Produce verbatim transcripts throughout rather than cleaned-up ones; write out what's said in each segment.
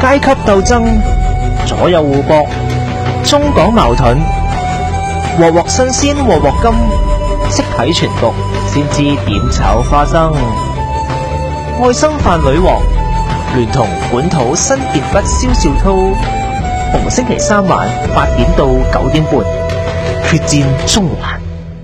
階級鬥爭，左右互搏，中港矛盾，鑊鑊新鮮鑊鑊甘，識睇全局先知點炒花生。愛心飯女王聯同本土新電筆蕭少濤，逢星期三晚八點到九點半，決戰中環。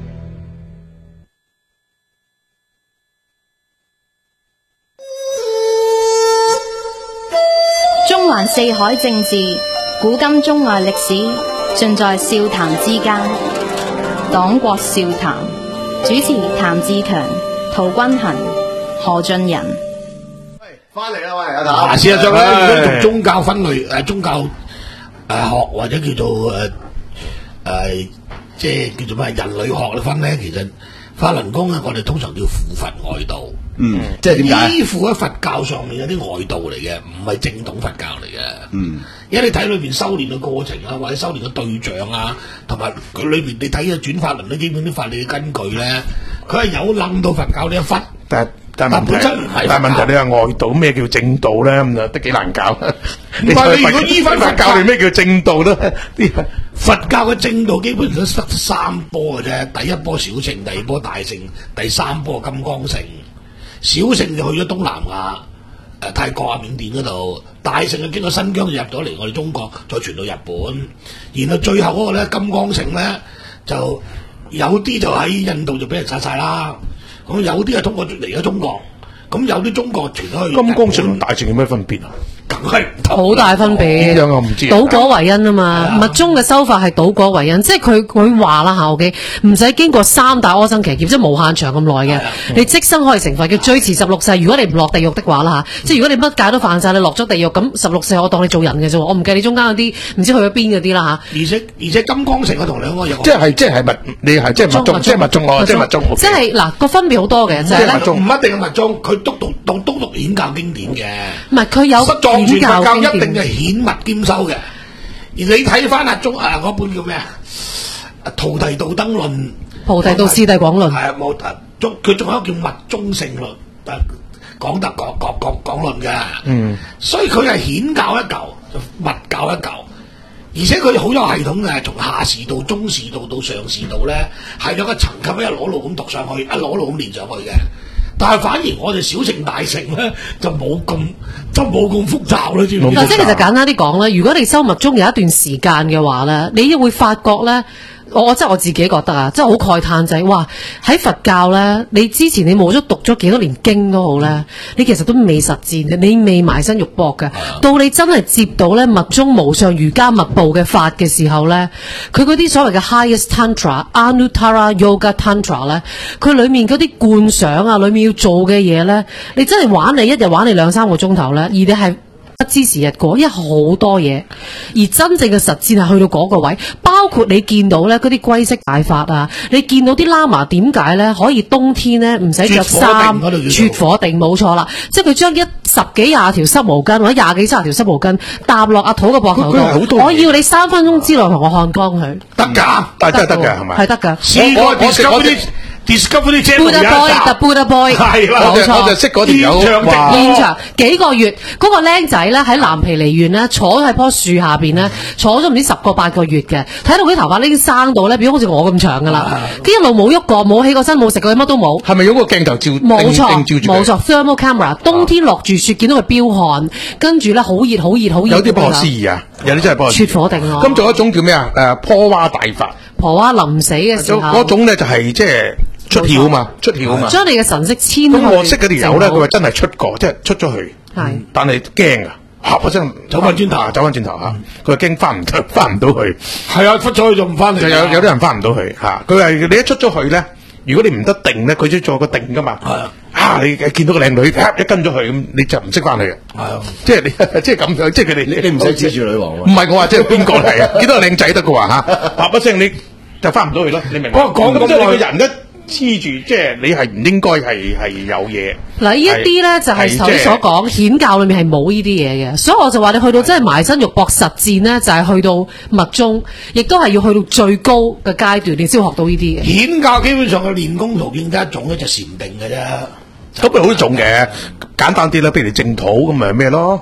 中環四海政治，古今中外歷史，盡在笑談之間。黨國笑談，主持譚志強、陶君行、何俊仁。 喂，翻嚟啦喂，阿譚。 嗱，事實上咧，如果從宗教分類誒宗教誒學或者叫做誒誒即係叫做咩人類學嚟分咧，其實法輪功咧，我哋通常叫附佛外道。 嗯，即係點解？ 依附喺佛教上面有啲外道嚟嘅，唔係正統佛教嚟嘅。 嗯， 因為你睇裏邊修煉嘅過程啊，或者修煉嘅對象啊，同埋佢裏邊你睇嘅轉法輪咧，基本啲法理嘅根據咧，佢係有冧到佛教呢一忽。 但但問題，但問題你話外道咩叫正道咧？咁啊都幾難搞。 唔係你如果依翻佛教， 你咩叫正道咧？ 佛教嘅正道基本上都得三波嘅啫，第一波小乘，第二波大乘，第三波金剛乘。小乘就去咗東南亞，誒、呃、泰國啊、緬甸嗰度；大乘就經過新疆就入咗嚟我哋中國，再傳到日本，然後最後嗰個咧金剛乘咧就有啲就喺印度就俾人殺晒啦，咁有啲係通過嚟咗中國，咁有啲中國傳咗去。 金剛乘同大乘有咩分別啊？ 梗係好大分別， 點樣我唔知。 倒果為因啊嘛，密宗嘅修法係倒果為因，即係佢佢話啦嚇，OK，唔使經過三大阿僧祇劫，即係無限長咁耐嘅，你即生可以成佛嘅，最遲十六世。如果你唔落地獄的話啦嚇，即係如果你乜戒都犯晒，你落咗地獄，咁十六世我當你做人嘅啫，我唔計你中間嗰啲唔知去咗邊嗰啲啦嚇。 而且而且金剛乘我同兩個有， 即係即係密，你係即係密宗，即係密宗哦，即係密宗。 即係嗱個分別好多嘅，就係咧唔一定係密宗，佢督讀讀督讀顯教經典嘅， 唔係佢有顯教經典。 一定係顯密兼修嘅，而你睇翻阿中啊嗰本叫咩啊《菩提道燈論》、《 菩提道次第廣論》， 係啊冇中佢仲有一個叫密宗聖論，講得講講講講論嘅，嗯，所以佢係顯教一嚿，密教一嚿，而且佢哋好有系統嘅，從下士道、中士道到上士道咧，係有個層級一攞路咁讀上去，一攞路咁連上去嘅。但係反而我哋小乘大乘咧就冇咁，就冇咁複雜啦，知唔知？ 嗱，即係其實簡單啲講咧，如果你修密宗有一段時間嘅話咧，你會發覺咧。我即係我自己覺得啊，即係好慨嘆仔，哇！喺佛教咧，你之前你冇咗讀咗幾多年經都好咧，你其實都未實踐嘅，你未埋身肉搏嘅。到你真係接到咧密宗無上瑜伽密部嘅法嘅時候咧，佢嗰啲所謂嘅 highest tantra、anuttara yoga tantra 咧，佢裡面嗰啲觀想啊，裡面要做嘅嘢咧，你真係玩你一日玩你兩三個鐘頭咧，而你係不知時日過，因為好多嘢，而真正嘅實踐係去到嗰個位，包括你見到咧嗰啲龜式大法啊，你見到啲喇嘛點解咧可以冬天咧唔使着衫，絕火定冇錯啦，即係佢將一十幾廿條濕毛巾或者廿幾三十條濕毛巾搭落阿土嘅膊頭度，我要你三分鐘之內同我看光佢， 得㗎， 但係真係得㗎係咪？ 係得㗎。 試過我食嗰啲。Discovery Buddha Boy，The Buddha Boy， 係啦， 冇錯， 我就識嗰條友， 現場幾個月，嗰、那個僆仔咧喺藍皮梨園咧坐喺棵樹下邊咧，坐咗唔知十個八個月嘅，睇到佢啲頭髮已經生到咧，變咗好似我咁長噶啦，佢一路冇喐過，冇起過身，冇食過，乜都冇。 係咪用個鏡頭照？ 冇錯，冇錯 ，thermal camera， 冬天落住雪，見到佢飆汗，跟住咧好熱，好熱，好熱。 有啲不可思議啊！有啲真係不可思議。 撮火定咯。 咁仲有一種叫咩啊？誒，坡蛙大法。 婆蛙臨死嘅時候。 嗰種咧就係即係。出竅啊嘛，出竅啊嘛， 將你嘅神識遷去。 咁我識嗰條友咧，佢話真係出過，即係出咗去， 係， 但係驚啊，嚇我真走翻轉頭， 走翻轉頭嚇，佢話驚翻唔到，翻唔到去。 係啊，出咗去就唔翻嚟。 就有有啲人翻唔到去嚇，佢話你一出咗去咧，如果你唔得定咧，佢先做個定噶嘛。係啊，啊你見到個靚女，一跟咗去咁，你就唔識翻去嘅。係啊，即係你即係咁樣，即係佢哋你你唔使指住女王喎。 唔係我話即係邊個嚟啊？見到個靚仔得嘅話嚇，啪一聲你就翻唔到去咯，你明唔明？ 不過講咁即係你個人咧。黐住，即係你係唔應該係係有嘢。 嗱，呢一啲咧就係頭先所講顯教裏面係冇呢啲嘢嘅，所以我就話你去到真係埋身肉搏實戰咧，就係、是、去到密宗，亦都係要去到最高嘅階段，你先學到呢啲嘅。 顯教基本上嘅練功途徑得一種咧，就禪定嘅啫。 咁咪好多種嘅，簡單啲啦，譬如你淨土咁咪咩咯？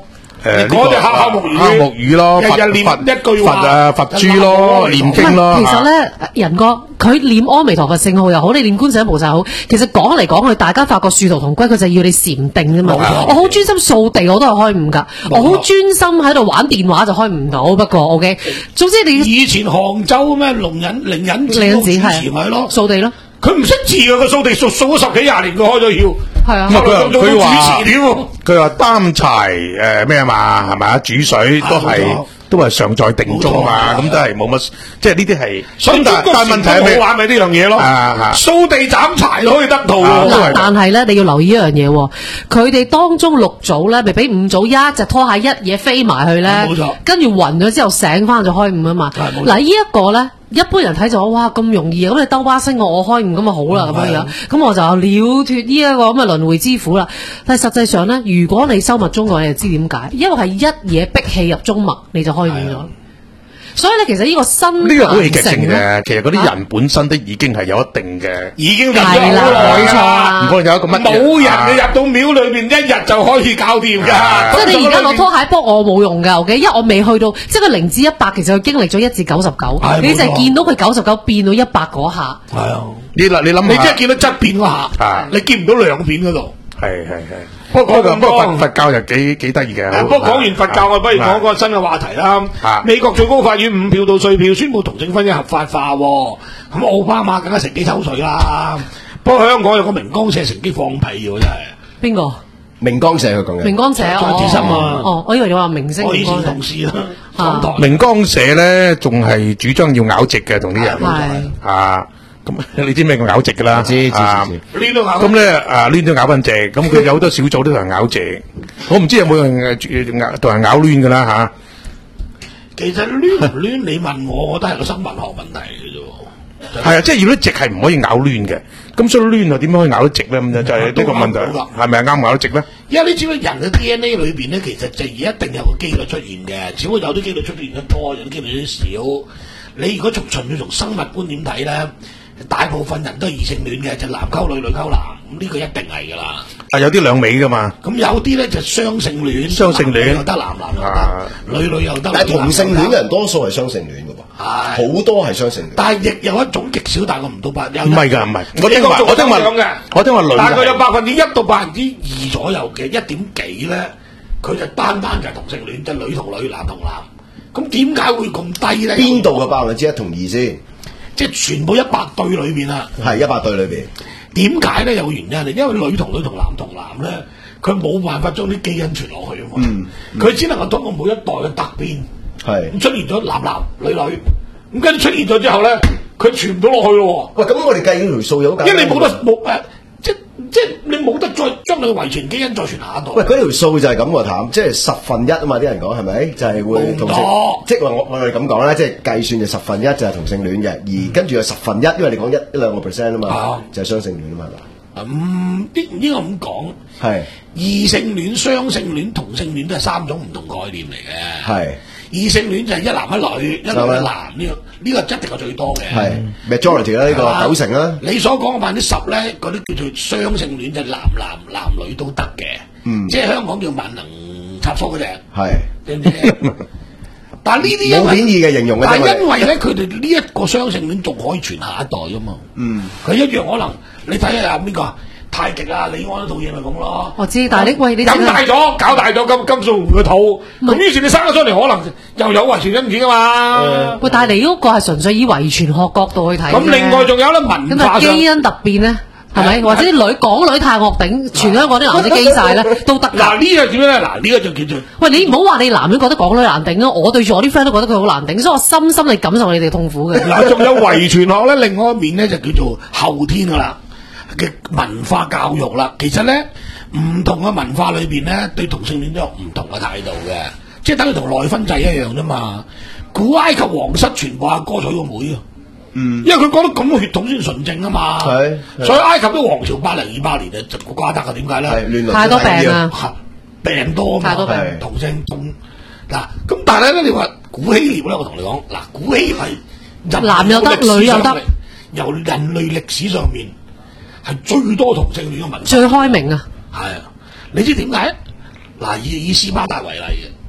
誒嗰隻敲敲木魚， 敲木魚咯， 日日念一句佛話啊佛珠咯，念經咯。 其實咧，仁哥佢念阿彌陀佛聖號又好，你念觀世音菩薩好，其實講嚟講去，大家發覺殊途同歸，佢就係要你禪定啫嘛。我好專心掃地，我都係開悟噶。我好專心喺度玩電話就開唔到。不過 OK， 總之你以前杭州咩龍隱靈隱寺靈隱寺係咪咯？ 掃地咯。 佢唔識字啊！佢掃地掃掃咗十幾廿年，佢開咗竅。 係啊， 咁啊佢做佢話主持添喎。 佢話擔柴誒咩啊嘛，係咪啊？煮水都係都係尚在定中啊嘛，咁都係冇乜，即係呢啲係。咁但係但係問題係咩？ 好玩咪呢樣嘢咯。 啊掃地斬柴都可以得到啊喎。 嗱，但係咧，你要留意一樣嘢喎，佢哋當中六組咧，咪俾五組一隻拖鞋一嘢飛埋去咧， 冇錯跟住暈咗之後醒翻就開悟啊嘛。 係冇錯嗱，呢一個咧，一般人睇就話哇咁容易啊，咁你兜巴星我我開悟咁咪好啦咁樣樣，咁我就了脫呢一個咁嘅輪迴之苦啦。但係實際上咧，如果你修密宗嘅話，你就知點解，因為係一嘢逼氣入中脈，你就開悟咗。所以咧，其實呢個新呢個好戲劇性成嘅，其實嗰啲人本身都已經係有一定嘅， 已經入咗係啦好耐冇錯啊唔可能有一個乜嘢冇人啊你入到廟裏邊一日就可以搞掂㗎。 啊即係你而家攞拖鞋幫我冇用㗎，OK？因為我未去到，即係佢零至一百，其實佢經歷咗一至九十九， 係你就係冇錯見到佢九十九變到一百嗰下。 係啊， 你嗱你諗下， 你真係見到側邊嗰啊下，你見唔到兩邊嗰度。 係係係。 不過不過不過講佛佛教就幾幾得意嘅。 不過講完佛教，我不如講個新嘅話題啦啊。 美國最高法院五票到四票宣布同性婚姻合法化喎，咁奧巴馬更加乘機抽水啦。不過香港有個明光社乘機放屁喎，真係。 邊個？ 明光社佢講嘅。 明光社張志森啊哦，我以為你話明星我以前明光社同事啦， 啊港台。 明光社咧，仲係主張要拗直嘅，同啲人係啊。咁你知咩叫拗直噶啦？ 知知知啊知。 呢度咬咁咧啊，攣都咬翻直，咁佢有好多小組都同人拗直。我唔知有冇人誒咬同人拗攣噶啦嚇。 其實攣唔攣，你問我，我覺得係個生物學問題嘅啫。 係啊，即係如果直係唔可以咬攣嘅，咁所以攣啊點樣可以咬得直咧？咁就就係呢個問題，係咪啱咬得直咧？ 因為你知唔知人嘅 D N A 裏邊咧，其實就一定有個機率出現嘅，只不過有啲機率出現得多，有啲機率少。你如果從純粹從生物觀點睇咧，大部分人都係異性戀嘅，就男溝女，女溝男，咁呢個一定係㗎啦。 啊，有啲兩尾噶嘛。 咁有啲咧就雙性戀， 雙性戀男又得，男男又啊得，女女又得。 但係同性戀嘅嘅人多數係雙性戀嘅喎， 係好多係雙性戀。 但係亦有一種極少，但係我唔到百。 唔係㗎，唔係。我聽話， 我我聽話咁嘅， 我聽話女大概有係百分之一到百分之二左右嘅一點幾咧，佢就單單就係同性戀，即係女同女、男同男。咁點解會咁低咧？ 邊度嘅百分之一同二先？ 即係全部一百對裏邊啊！ 係一百對裏邊。 點解咧？有個原因嚟，因為女同女同男同男咧，佢冇辦法將啲基因傳落去啊嘛。佢、嗯、只能夠通過每一代嘅突變， 係咁出現咗男男女女，咁跟住出現咗之後咧，佢傳唔到落去咯。 喂，咁我哋計條數有好簡單， 因為你冇得冇誒，即即係你冇得再將你嘅遺傳基因再傳下一代。 喂，嗰條數就係咁喎，譚，即係十分一啊嘛，啲人講係咪？就係、是、會同性，即係話我我哋咁講咧，即係計算就十分一就係同性戀嘅，而跟住有十分一，因為你講一一兩個 percent 啊嘛， 啊就係雙性戀啊嘛，係嘛？ 嗯，應應該咁講， 係異性戀、雙性戀、同性戀都係三種唔同概念嚟嘅。 係異性戀就係一男一女，一女一男呢個呢個一定係最多嘅。 係 majority 啦，呢係嘛個九成啦。 你所講嘅百分之十咧，嗰啲叫做雙性戀，就係男男男女都得嘅。 嗯即係香港叫萬能插蘇嗰隻， 係知唔知？但係呢啲因為冇貶義嘅形容嘅啫但係我哋因為咧，佢哋呢一個雙性戀仲可以傳下一代啊嘛。 嗯， 佢一樣可能你睇下邊個啊太極啊，李安嗰套嘢咪咁咯。 我知，但係你喂你飲大咗，搞大咗金金素媛個肚，咁於是你生咗出嚟，可能又有遺傳因子噶嘛。 喂，但係你嗰個係純粹以遺傳學角度去睇啫。 咁另外仲有咧文咁啊化上基因突變咧，係咪？或者啲女港女太惡頂，全香港啲男仔基晒咧都得㗎。 嗱呢個點咧？嗱呢個就叫做喂，你唔好話你男人覺得港女難頂啊！我對住我啲 friend 都覺得佢好難頂，所以我深深地感受你哋痛苦嘅。 嗱，仲有遺傳學咧，另外一面咧就叫做後天噶啦嘅文化教育啦。其實咧唔同嘅文化裏邊咧，對同性戀都有唔同嘅態度嘅，即係等於同內婚制一樣啫嘛。古埃及皇室全部阿哥娶個妹啊！嗯，因為佢覺得咁嘅血統先純正啊嘛， 係所以埃及啲王朝百零二百年啊，就瓜得啊，點解咧？ 係亂倫太多病啊！ 病多啊嘛， 太多病同性痛嗱。咁但係咧，你話古希臘咧，我同你講嗱，古希係男又得女又得， 由人類歷史上面係最多同性戀嘅文化， 最開明啊！ 係啊！你知點解？嗱，以以斯巴達為例嘅。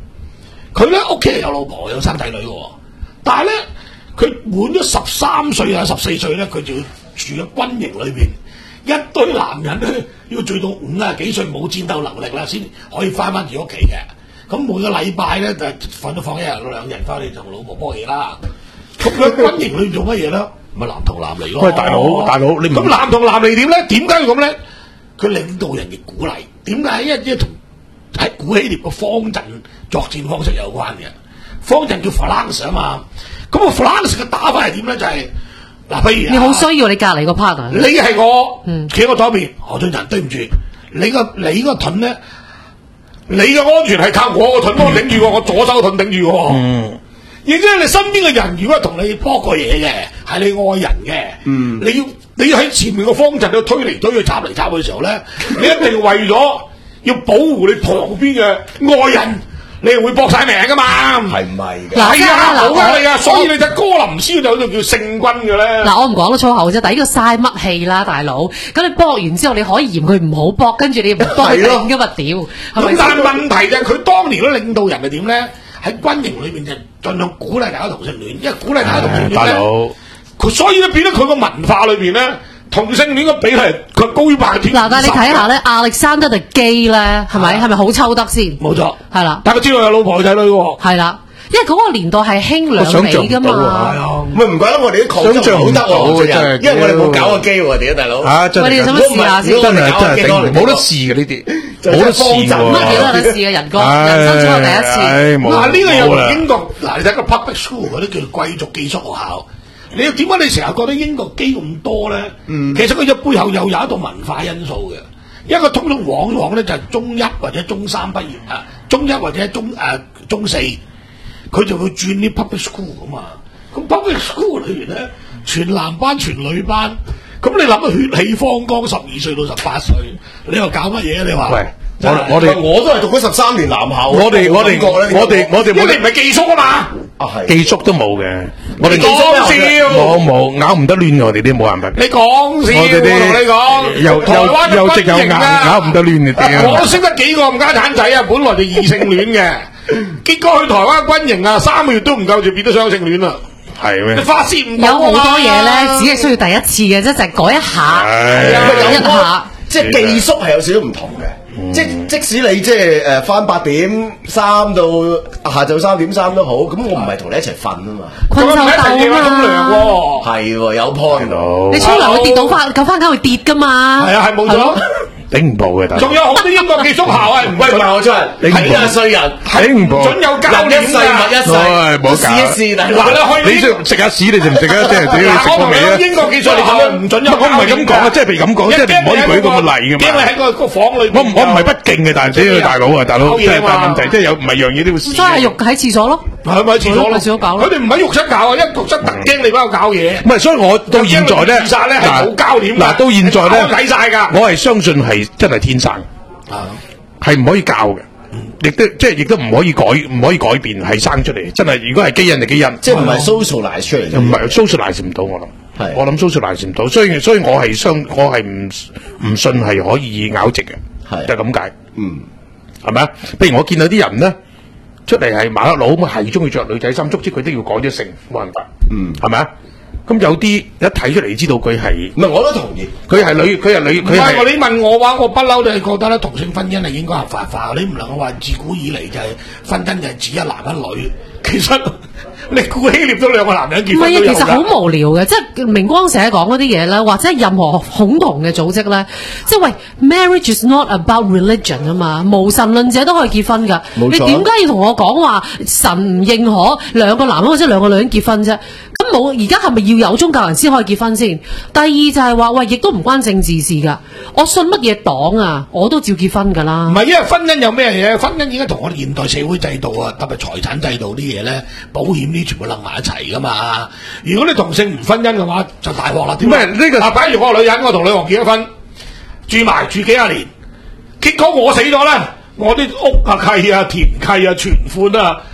佢咧屋企係有老婆有生仔女嘅，但係咧佢滿咗十三歲啊十四歲咧，佢就要住喺軍營裏邊，一堆男人咧要住到五啊幾歲冇戰鬥能力啦，先可以翻翻自己屋企嘅。咁每個禮拜咧就瞓都放一日兩日翻嚟同老婆波嘢啦。咁喺軍營裏做乜嘢咧？咪男同男嚟咯。 喂，大佬大佬，你唔咁男同男嚟點咧？點解要咁咧？佢領導人嘅鼓勵，點解？因為即係同喺古希臘嘅方陣作戰方式有關嘅。方陣叫 phalanx 啊嘛。咁個 phalanx 嘅打法係點咧？就係、是、嗱，譬如你好需要你隔離個 partner。 你係我， 嗯， 企喺我左邊，何俊仁，對唔住，你個你個盾咧，你嘅安全係靠我個盾幫頂住我，我左手盾頂住我。嗯。亦即係你身邊嘅人，如果係同你搏過嘢嘅，係你愛人嘅，嗯，你要你要喺前面個方陣度推嚟推去、插嚟插去嘅時候咧，你一定為咗要保護你旁邊嘅愛人，你係會搏晒命噶嘛？ 係唔係嘅？ 嗱， 係啊， 嗱好啊，你啊，所以你隻哥林斯就喺度叫聖軍嘅咧。 嗱，我唔講得粗口啫，但係呢個嘥乜氣啦，大佬。咁你搏完之後，你可以嫌佢唔好搏，跟住你唔幫佢頂噶嘛？屌，係咪先？ 咁但係問題就係佢當年嗰領導人係點咧？喺軍營裏邊就盡量鼓勵大家同性戀，因為鼓勵大家同性戀咧，佢所以咧變咗佢個文化裏邊咧，同性戀嘅比例佢高於百分之。 嗱，但係你睇下咧，亞歷山德嘅基咧，係咪係咪好抽得先？ 冇錯， 係啦。 但係佢知道有老婆有仔女喎。 係啦。因為嗰個年代係興兩美噶嘛， 唔係唔怪得我哋啲抗爭好得喎，因為我哋冇搞過機喎，哋啊大佬。 啊，真係， 喂，你想唔想試下先？ 真係真係頂，冇得試嘅呢啲，冇得試喎。 乜嘢都有得試嘅，人哥，人生只有第一次。 嗱，呢個有英國，嗱，你睇個 public school 嗰啲叫貴族寄宿學校，你點解你成日覺得英國基咁多咧？嗯，其實佢嘅背後又有一道文化因素嘅。一個通通往往咧就係中一或者中三畢業啊，中一或者中誒中四。佢就會轉啲 public school 噶嘛，咁 public school 裏邊咧，全男班全女班，咁你諗下血氣方剛，十二歲到十八歲，你又搞乜嘢啊？你話？喂， 我我哋我都係讀咗十三年男校， 我哋我哋我哋我哋因為你唔係寄宿啊嘛， 啊係寄宿都冇嘅，我哋講笑， 冇冇咬唔得亂我哋啲冇辦法。 你講笑，我同你講， 又台灣又直又硬，咬唔得亂嘅。 我識得幾個冚家鏟仔啊，本來就異性戀嘅。結果去台灣軍營啊，三個月都唔夠就變咗雙性戀啦。係咩？你發泄唔到有好多嘢咧，只係需要第一次嘅啫，就係改一下，一下。 即係寄宿係有少少唔同嘅，即即使你即係誒翻八點三到下晝三點三都好，咁我唔係同你一齊瞓啊嘛， 困獸鬥啊嘛， 係喎有 point 到。 你沖涼會跌到翻，救翻梗會跌噶嘛。 係啊，係冇錯。 頂唔到嘅， 仲有好多英國寄宿校啊，唔係我出嚟，睇下衰人， 頂唔到， 準有交人一世物一世， 冇試一試嗱， 嗱你食下屎你食唔食啊？即係屌你食過未啊？ 英國寄宿你咁樣唔準有， 我唔係咁講啊，即係譬如咁講，即係唔可以舉咁嘅例㗎嘛。 因為喺個個房裏， 我我唔係不敬嘅，但係屌大佬啊，大佬，即係但係問題即係有唔係樣嘢都要試。 真係肉喺廁所咯， 係咪喺廁所咯？ 廁所搞咯。 佢哋唔喺浴室搞啊，因為浴室特驚你幫我搞嘢。 唔係，所以我到現在咧， 自殺咧係冇膠點㗎。 嗱，到現在咧， 睇晒㗎。 我係相信係真係天生。啊，係唔可以教嘅，亦都即係亦都唔可以改，唔可以改變，係生出嚟。真係，如果係基因就基因， 即係唔係 socialize 出嚟， 唔係 socialize 唔到我諗，我諗 socialize 唔到，所以所以我係相，我係唔唔信係可以拗直嘅，係就係咁解，嗯，係咪啊？譬如我見到啲人咧出嚟係麻甩佬咁，係中意着女仔衫，足之佢都要改咗性，冇辦法，嗯，係咪啊？咁有啲一睇出嚟知道佢係， 唔係我都同意， 佢係女，佢係女，佢係。 你問我話，我不嬲都係覺得咧，同性婚姻係應該合法化。你唔能夠話自古以嚟就係婚姻就係指一男一女，其實你古希臘都兩個男人結婚都有㗎。唔係啊，其實好無聊嘅，即係明光社講嗰啲嘢咧，或者係任何恐同嘅組織咧，即係喂 ，marriage is not about religion 啊嘛，無神論者都可以結婚㗎。你點解要同我講話神唔認可兩個男人或者兩個女人結婚啫？咁冇，而家係咪要有宗教人先可以結婚先？第二就係話，喂，亦都唔關政治事㗎。我信乜嘢黨啊，我都照結婚㗎啦。 唔係，因為婚姻有咩嘢？婚姻而家同我哋現代社會制度啊，特別財產制度啲嘢咧，保險啲全部擸埋一齊㗎嘛。如果你同性唔婚姻嘅話，就大鑊啦。點解呢個？啊，假如我個女人，我同女王結咗婚，住埋住幾廿年，結果我死咗咧，我啲屋啊契啊田契啊存款啊。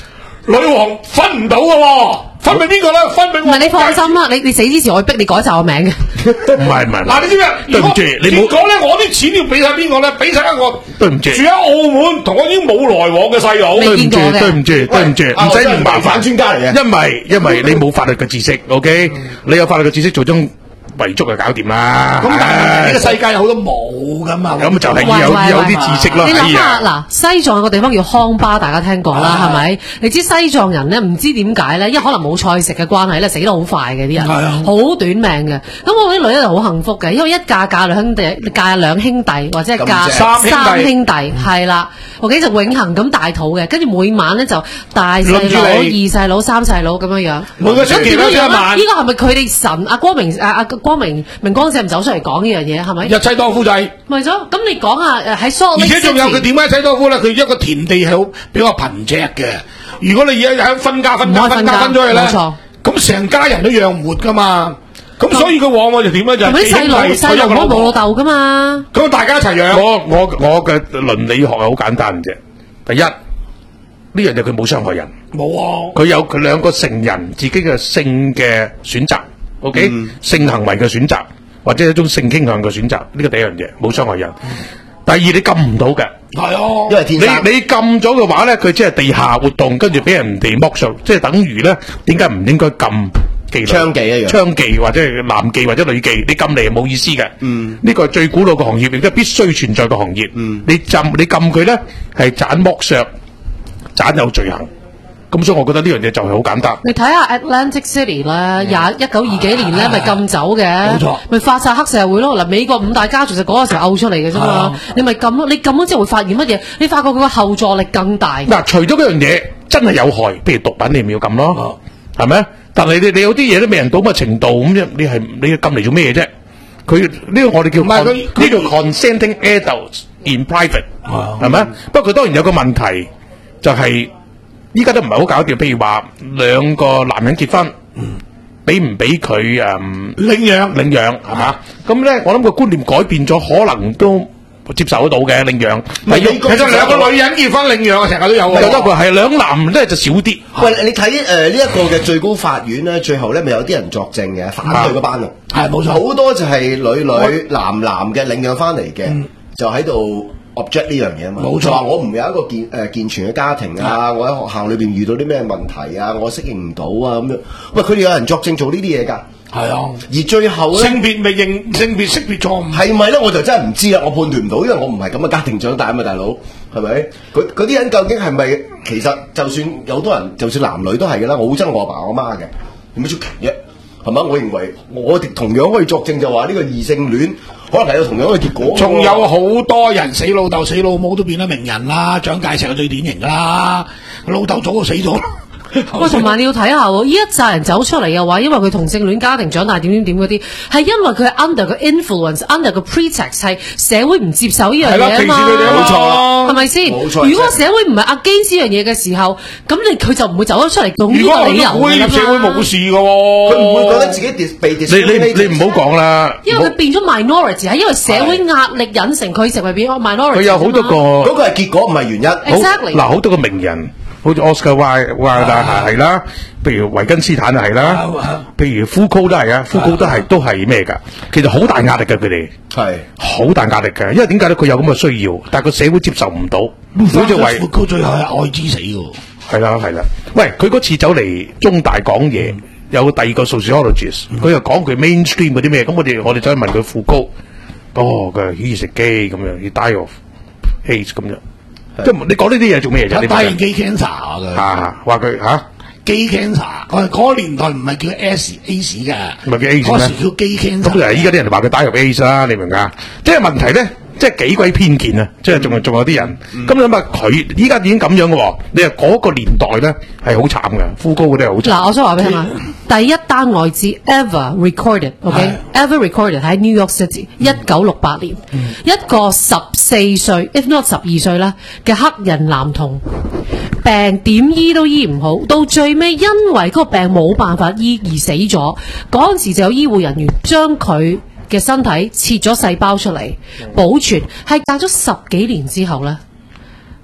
女王分唔到嘅喎，分俾邊個咧？分俾我。 唔係你放心啦，你你死之前我會逼你改晒我名嘅。 唔係唔係， 嗱你知唔知？ 對唔住，你冇結果咧，我啲錢要俾晒邊個咧？俾晒一個對唔住住喺澳門同我已經冇來往嘅細佬。 對唔住，對唔住，對唔住，唔使咁麻煩。 專家嚟嘅， 因為因為你冇法律嘅知識 ，OK？你有法律嘅知識做張遺囑就搞掂啦。 咁但係呢個世界有好多冇噶嘛。 咁就係要有有啲知識咯。 你諗下嗱，西藏有個地方叫康巴，大家聽過啦，係咪？你知西藏人咧唔知點解咧，因為可能冇菜食嘅關係咧，死得好快嘅啲人，好短命嘅。咁我啲女咧就好幸福嘅，因為一嫁嫁兩兄弟，嫁兩兄弟或者係嫁三兄弟，係啦，我幾就永恆咁大肚嘅，跟住每晚咧就大細佬、二細佬、三細佬咁樣樣。 每個星期都一晚。 呢個係咪佢哋神阿光明阿阿光明明光社唔走出嚟講呢樣嘢係咪？ 日妻多夫制。 咪咗，咁你講下誒喺蘇， 而且仲有佢點解妻多夫咧？佢一個田地係好比較貧瘠嘅。如果你而家喺分家分家分家分咗去咧，咁成家人都養唔活噶嘛。咁所以佢往往就點咧？就係細佬細佬冇冇老豆噶嘛。 咁大家一齊養。 我我我嘅倫理學係好簡單嘅啫。第一，呢樣嘢佢冇傷害人。 冇啊。佢有佢兩個成人自己嘅性嘅選擇 ，OK，、嗯、性行為嘅選擇。或者一種性傾向嘅選擇，呢個第一樣嘢冇傷害人。第二你禁唔到嘅， 係啊， 因為天生你你禁咗嘅話咧，佢即係地下活動，跟住俾人哋剝削，即係等於咧，點解唔應該禁妓女？ 娼妓一樣， 娼妓或者係男妓或者女妓，你禁嚟係冇意思嘅。嗯，呢個係最古老嘅行業，亦都係必須存在嘅行業。嗯，你禁你禁佢咧，係盞剝削，盞有罪行。咁所以我覺得呢樣嘢就係好簡單。 你睇下 Atlantic City 咧，廿一九二幾年咧，咪禁酒嘅，冇錯，咪發晒黑社會咯。嗱，美國五大家族就嗰個時候嘔出嚟嘅啫嘛。你咪禁咯，你禁咗之後會發現乜嘢？你發覺佢個後座力更大。 嗱，除咗嗰樣嘢真係有害，譬如毒品，你咪要禁咯，係咪？但係你你有啲嘢都未人到乜程度咁啫，你係你禁嚟做咩嘢啫？佢呢個我哋叫唔係佢呢個 consenting adults in private 係咪？不過當然有個問題就係。依家都唔係好搞掂，譬如話兩個男人結婚，俾唔俾佢誒領養領養係嘛？咁咧，我諗個觀念改變咗，可能都接受得到嘅領養。 其實兩個女人結婚領養，成日都有嘅。 有得佢係兩男咧就少啲。 喂，你睇誒呢一個嘅最高法院咧，最後咧咪有啲人作證嘅，反對嗰班啊， 係冇錯， 好多就係女女男男嘅領養翻嚟嘅，就喺度。object 呢樣嘢啊嘛，冇錯，話我唔有一個健誒、呃、健全嘅家庭啊，我喺學校裏邊遇到啲咩問題啊，我適應唔到啊咁樣。喂，佢哋有人作證做呢啲嘢㗎，係啊。而最後咧， 性別未認性別識別錯誤係咪咧？我就真係唔知啦，我判斷唔到，因為我唔係咁嘅家庭長大啊嘛，大佬係咪？佢嗰啲人究竟係咪其實就算有好多人，就算男女都係㗎啦。我好憎我阿爸我媽嘅，有乜出奇啫？係咪？我認為我哋同樣可以作證，就話呢個異性戀可能係有同樣嘅結果。 仲有好多人死老豆死老母都變咗名人啦，蔣介石係最典型㗎啦，老豆早就死咗。 喂，同埋你要睇下喎，呢一紮人走出嚟嘅話，因為佢同性戀家庭長大點點點嗰啲，係因為佢係 under 個 influence，under 個 pretext 係社會唔接受呢樣嘢啊嘛， 冇錯啦， 係咪先？ 冇錯。 如果社會唔係 against 呢樣嘢嘅時候，咁你佢就唔會走咗出嚟用呢個理由㗎嘛。 如果會社會冇事㗎喎， 佢唔會覺得自己被 discriminate。你你你唔好講啦， 因為佢變咗 minority，係因為社會壓力引成佢成為變咗 minority。 佢有好多個， 嗰個係結果唔係原因。 Exactly。 嗱，好多個名人。好似 Oscar Wilde 啦，係啦，譬如維根斯坦係啦，譬如夫高都係啊，夫高都係都係咩㗎？其實好大壓力㗎，佢哋係好大壓力㗎，因為點解咧？佢有咁嘅需要，但係個社會接受唔到，好似維夫高最後係愛之死㗎。 係啦係啦，喂，佢嗰次走嚟中大講嘢，有第二個 sociologist，佢又講佢 mainstream 嗰啲咩，咁我哋我哋走去問佢夫高，哦，佢係食機咁樣，he die of AIDS 咁樣。即係你講呢啲嘢做咩啫？ 你打完基 cancer 嘅， 啊，話佢吓基 cancer，嗰嗰個年代唔係叫 S A S 㗎， 唔係叫 A 咩？ 嗰時叫基 cancer。 咁就係依家啲人話佢打入 A 啦，你明唔明啊？即係問題咧，即係幾鬼偏見啊！即係仲係仲有啲人咁諗下，佢依家已經咁樣嘅喎，你話嗰個年代咧係好慘嘅，夫高嗰啲係好慘。 嗱，我想話俾你聽啊，第一單外資 ever recorded，OK，ever recorded 喺 New York City，一九六八年，一個十四歲 ，if not 十二歲啦嘅黑人男童，病點醫都醫唔好，到最尾因為嗰個病冇辦法醫而死咗。嗰陣時就有醫護人員將佢嘅身體切咗細胞出嚟保存，係隔咗十幾年之後咧，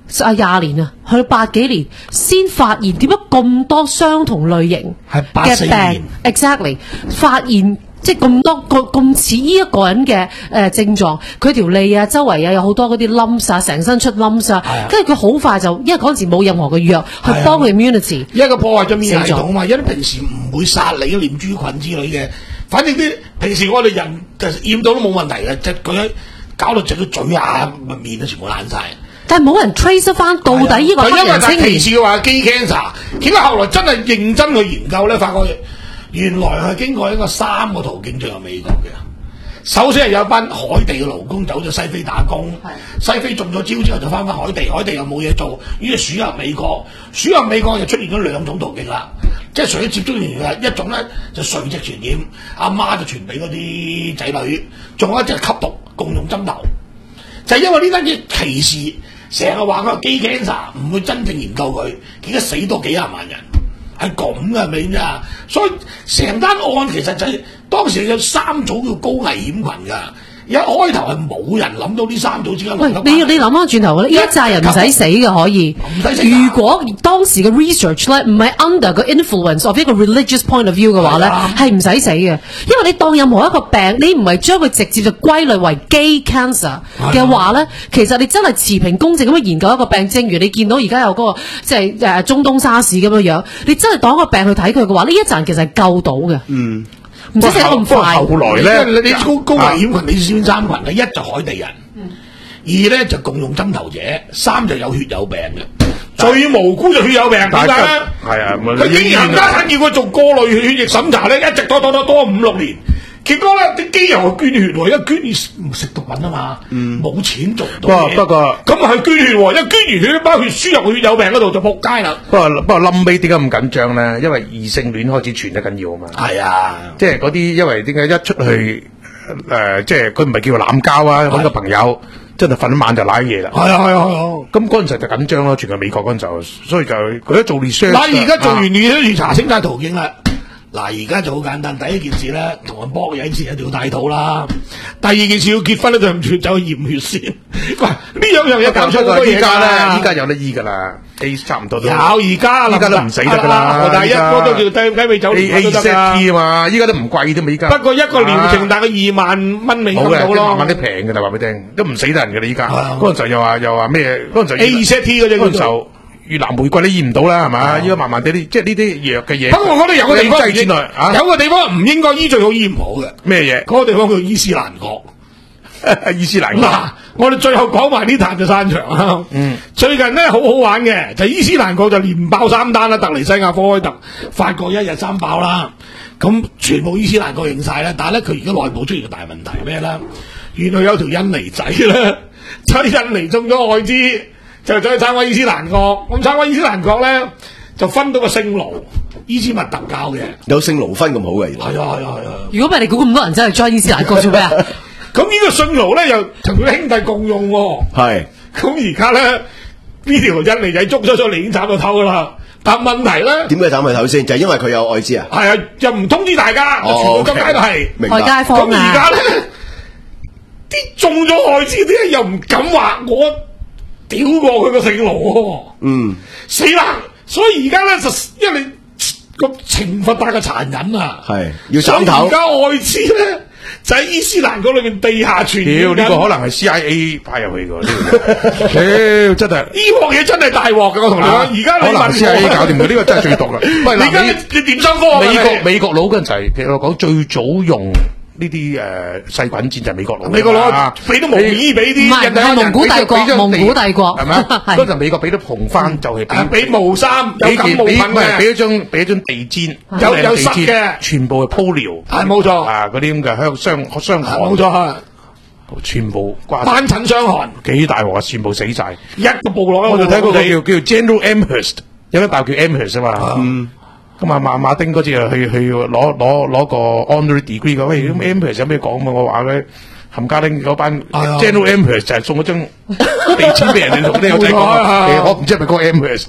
啊廿年啊，去到八幾年先發現點解咁多相同類型係八嘅四年病 ，exactly 發現。即係咁多個咁似呢一個人嘅誒、呃、症狀，佢條脷啊、周圍啊有好多嗰啲冧啊，成身出冧啊，跟住佢好快就，因為嗰陣時冇任何嘅藥去幫佢 immunity， 一個破壞咗免疫系統啊嘛，因為平時唔會殺你嘅念珠菌之類嘅，反正啲平時我哋人就驗到都冇問題嘅，即係佢搞到隻個嘴啊、面啊全部爛晒。 但係冇人 trace 翻到底呢個黑人青年。 歧視嘅話基 cancer， 點解後來真係認真去研究咧，發覺原來係經過一個三個途徑進入美國嘅。首先係有班海地嘅勞工走咗西非打工，西非中咗招之後就翻返海地，海地又冇嘢做，於是輸入美國，輸入美國就出現咗兩種途徑啦。即係除咗接觸完嘅一種咧就垂直傳染，阿媽就傳俾嗰啲仔女，仲有一隻吸毒共用針頭。就係因為呢單嘢歧視，成日話佢係基 cancer， 唔會真正研究佢，而家死多幾廿萬人。係咁嘅，明唔明啊？所以成單案其實就係、是、當時有三組叫高危險群㗎。一開頭係冇人諗到呢三組之間。喂， 你你諗翻轉頭咧，呢一紮人唔使死嘅可以。唔使死。如果當時嘅 research 咧唔係 under 個 influence of 一個 religious point of view 嘅話咧，係唔使死嘅。因為你當任何一個病，你唔係將佢直接就歸類為 gay cancer 嘅話咧，其實你真係持平公正咁樣研究一個病，正如你見到而家有嗰、那個即係誒中東沙士咁樣樣，你真係當一個病去睇佢嘅話，呢一陣其實係救到嘅。嗯。唔使死咁快。 後來咧， 你高高危險群，你先三群嘅，一就海地人，嗯、二咧就共用針頭者，三就有血有病嘅。最無辜就血有病，點解咧？係啊，佢竟然冚家鏟要佢做過濾血液審查咧，一直多多多多五六年。結果咧，啲機油捐血喎，一捐血唔食毒品啊嘛，冇、嗯、錢做唔到嘢。不過咁啊係捐血喎，一捐完血包血輸入血有病嗰度就仆街啦。 不過不過冧尾點解咁緊張咧？因為異性戀開始傳得緊要啊嘛。係啊，即係嗰啲因為點解一出去誒、呃，即係佢唔係叫濫交啊，揾個朋友真係瞓一晚就瀨嘢啦。係啊係啊係啊，咁嗰陣時就緊張咯，全個美國嗰陣就，所以就佢一做 research。 嗱而家做完 research 查清晒途徑啦。嗱，而家就好簡單，第一件事咧，同人搏嘢先一定要戴套啦。第二件事要結婚咧，就唔全走去驗血先。喂，呢兩樣嘢搞出好多嘢㗎。依家咧，依家有得醫㗎啦 ，A 差唔多都有。而家，依家都唔死得㗎啦。第一個都叫雞雞尾酒療都得㗎。A 啊嘛，依家都唔貴啫嘛，依家。不過一個療程大概二萬蚊美金到咯。好嘅，萬蚊都平㗎啦，話俾你聽，都唔死得人㗎啦，依家。嗰陣時又話又話咩？嗰陣時 A 二 T 嗰隻嗰陣時。越南玫瑰都醫唔到啦，係嘛？依家慢慢地啲，即係呢啲藥嘅嘢。不過我覺得有個地方係、啊、有個地方唔應該醫最好醫唔好嘅。咩嘢？嗰、那個地方叫伊斯蘭國。伊斯蘭國。嗱，我哋最後講埋呢壇就散場啦。嗯。最近咧好好玩嘅，就伊斯蘭國就連爆三單啦，突尼西亞、科威特、法國一日三爆啦。咁全部伊斯蘭國認晒啦，但係咧佢而家內部出現個大問題咩咧？原來有條印尼仔咧，喺印尼中咗艾滋。就走去參加伊斯蘭國，咁參加伊斯蘭國咧就分到個聖盧伊斯密特教嘅， 有聖盧分咁好嘅， 係啊係啊係啊！ 如果唔係你估咁多人真係 join 伊斯蘭國做咩啊？ 咁呢個聖盧咧又同佢兄弟共用喎，係。咁而家咧呢條印尼仔捉咗出嚟已經斬到頭噶啦，但問題咧點解斬到頭先？就係、是、因為佢有愛滋啊？ 係啊，又唔通知大家，哦、全部咁解都係外街坊啊！ 咁而家咧啲中咗愛滋啲人又唔敢話我。屌過佢個聖盧喎，嗯，死啦！所以而家咧就因為你個懲罰太過殘忍啊，係要斬頭。而家愛滋咧就喺伊斯蘭國裏面地下傳染。屌呢、這個可能係 C I A 派入去㗎，屌真係呢鑊嘢真係大鑊嘅，我同你講。而家你問 C I A 搞掂佢，呢個真係最毒啦。喂，你而家你點收科？美國美國佬嗰陣就係其實我講最早用。呢啲誒細菌戰就係美國佬，美國佬俾到毛衣俾啲，唔係係蒙古帝國，蒙古帝國係咪？嗰陣美國俾到紅番就係俾俾毛衫，有感冒噴嘅，俾一張俾一張地氈，有有濕嘅，全部係鋪料，係冇錯啊！嗰啲咁嘅香傷傷寒，冇錯，全部關單疹傷寒，幾大鑊啊！全部死晒，一個部落我就睇嗰個叫叫 General Amherst，有間大叫 Amherst 啊嘛。嗯咁啊，馬馬丁嗰次啊，去去攞攞攞個 honorary degree 嘅，喂，咁 Amherst 有咩講嘛？我話咧，冚家拎嗰班 General Amherst 就係送嗰張地錢俾人哋，同啲友仔講，我唔知係咪嗰個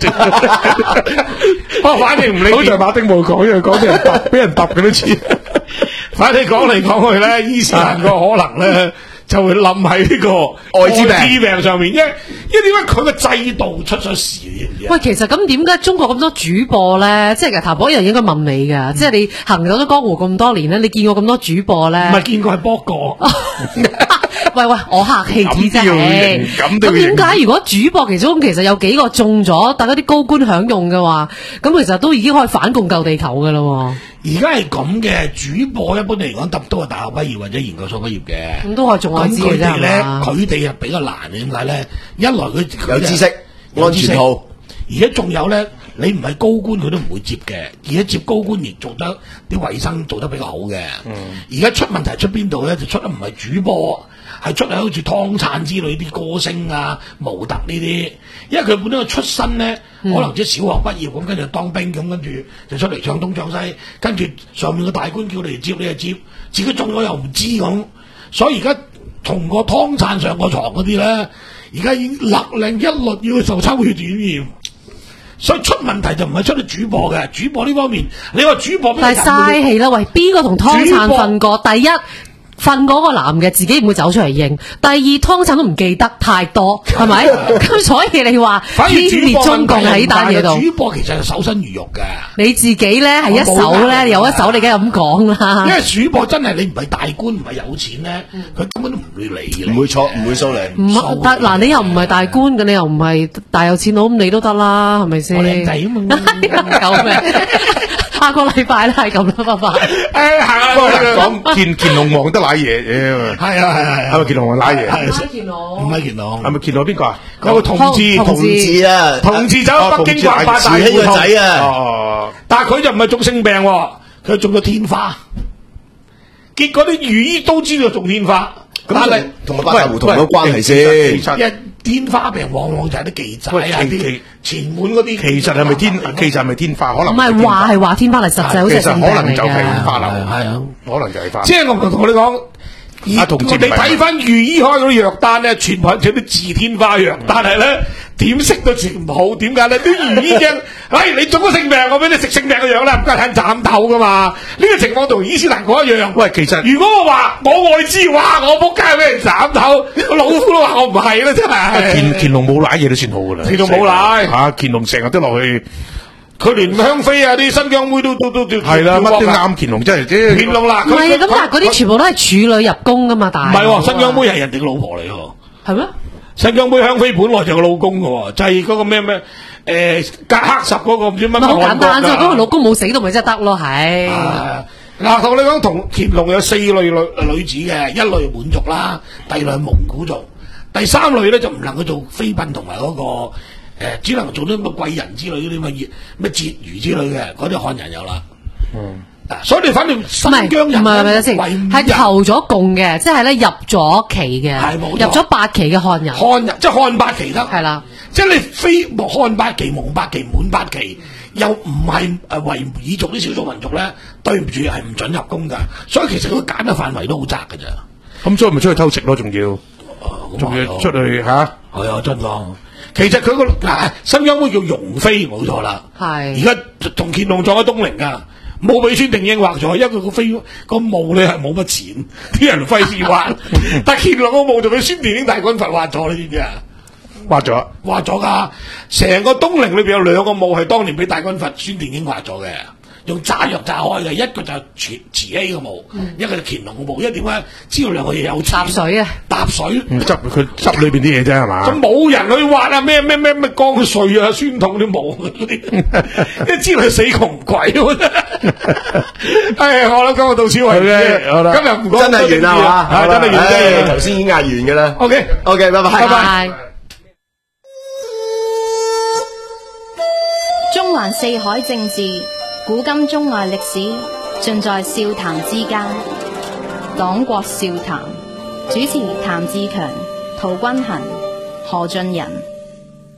Amherst，我反正唔理。好在馬丁冇講，因為講俾人揼，俾人揼幾多錢。反正講嚟講去咧，伊斯蘭個可能咧。 就會冧喺呢個愛滋病愛滋病上面，因為因為點解佢個制度出咗事？ 喂，其實咁點解中國咁多主播咧？即係其實譚博人應該問你㗎，即係你行走咗江湖咁多年咧，你見過咁多主播咧？ 唔係見過係波過。 喂喂，我客氣啲啫。 咁咁點解如果主播其中其實有幾個中咗，大家啲高官享用嘅話，咁其實都已經可以反共救地球㗎啦喎？ 而家係咁嘅，主播一般嚟講，特都係大學畢業或者研究所畢業嘅。 咁都可以中我知嘅啫。 佢哋咧，佢哋係比較難嘅，點解咧？一來佢有知識、安全套， 而家仲有咧，你唔係高官佢都唔會接嘅，而家接高官亦做得啲衞生做得比較好嘅。而家、嗯、出問題出邊度咧？就出得唔係主播，係出嚟好似湯燦之類啲歌星啊、模特呢啲，因為佢本身個出身咧，嗯、可能即係小學畢業咁，跟住當兵咁，跟住就出嚟唱東唱西，跟住上面個大官叫你嚟接，你就接，自己中咗又唔知咁，所以而家同個湯燦上個床嗰啲咧，而家已經勒令一律要受抽血檢驗。所以出問題就唔係出啲主播嘅，主播呢方面，你話主播但係嘥氣啦！喂，邊個同湯燦瞓過？第一。瞓嗰個男嘅自己唔會走出嚟認，第二湯燦都唔記得太多，係咪？咁所以你話天滅中共喺呢單嘢度， 主播其實係守身如玉嘅。 你自己咧係一手咧，有一手你梗係咁講啦。 因為主播真係你唔係大官唔係有錢咧，佢根本都唔會理嘅， 唔會錯，唔會收你。 唔得嗱，你又唔係大官嘅，你又唔係大有錢佬，咁你都得啦，係咪先？ 我靚仔啊嘛， 夠咩？下個禮拜啦，係咁啦，拜拜。 誒係啊， 講乾乾隆王得奶爺嘅， 係啊係係係咪乾隆王奶爺？ 唔係乾隆， 唔係乾隆， 係咪乾隆邊個啊？ 嗰個同治同治啊， 同治走去北京發發大慈禧個仔啊！ 哦， 但係佢就唔係中性病，佢中咗天花。結果啲御醫都知道中天花，但係同埋八大胡同有關係先。 因為天花病往往就係啲記仔啊，啲前門嗰啲。 其實係咪天？其實係咪天花？可能唔係話係話天花，係實際好似其實可能就係花瘤， 係啊， 可能就係花。 即係我同你講。而我哋睇翻御醫開嗰啲藥單咧，全部係寫啲治天花藥，但係咧點食都食唔好，點解咧？啲御醫啫，哎，你中咗性病，我俾你食性病嘅藥啦，唔該睇斬頭噶嘛。呢個情況同伊斯蘭國一樣。 喂，其實如果我話我愛滋，哇，我仆街俾人斬頭，老虎都話我唔係啦，真係。 乾乾隆冇奶嘢都算好噶啦。 乾隆冇奶嚇，乾隆成日都落去。 佢連香妃啊啲新疆妹都都都都係啦，乜都啱乾隆真係啫。 乾隆啦， 唔係咁，但係嗰啲全部都係處女入宮噶嘛，但係唔係喎，新疆妹係人哋嘅老婆嚟喎。 係咩？ 新疆妹香妃本來就個老公嘅喎，就係嗰個咩咩誒格克什嗰個唔知乜乜。 好簡單啫，嗰個老公冇死到咪真係得咯，係。 嗱，同你講，同乾隆有四類女女子嘅，一類滿族啦，第二類蒙古族，第三類咧就唔能夠做妃嬪同埋嗰個。誒，只能做啲咁嘅貴人之類嗰啲乜嘢咩節餘之類嘅，嗰啲漢人有啦。嗯，所以你反正新疆人唔係唔係先，係投咗共嘅，即係咧入咗旗嘅， 係冇入咗八旗嘅漢人。 漢人即係漢八旗得， 係啦。 即係你非漢八旗、蒙八旗、滿八旗，又唔係誒維吾爾族啲少數民族咧，對唔住係唔準入宮㗎。所以其實佢揀嘅範圍都好窄㗎咋。 咁所以咪出去偷食咯，仲要，仲要出去嚇。 係啊，真㗎。其實佢個嗱新疆妹叫容妃冇錯啦，係而家同乾隆撞喺東陵噶，冇俾孫定英畫咗，因為佢個妃個墓咧係冇乜錢，啲人費事畫，但乾隆個墓就俾孫定英大軍閥畫咗，你知唔知啊？ 畫咗， 畫咗噶，成個東陵裏邊有兩個墓係當年俾大軍閥孫定英畫咗嘅。用炸藥炸開嘅，一個就慈慈禧嘅墓，嗯、一個就乾隆嘅墓。因為點解知道兩個嘢有錢？ 搭水啊！ 搭水， 執佢執裏邊啲嘢啫係嘛？ 就冇人去挖啊！咩咩咩咩江水啊、宣統啲墓嗰啲，因為知道佢死窮鬼。哎，我諗今日到此為止。好啦，今日唔講真係完啦嘛，真係完啫。 頭先已經嗌完嘅啦。 OK，OK，拜拜，拜拜。 中環四海政治。古今中外歷史盡在笑談之間。黨國笑談，主持譚志強、陶君衡、何俊仁。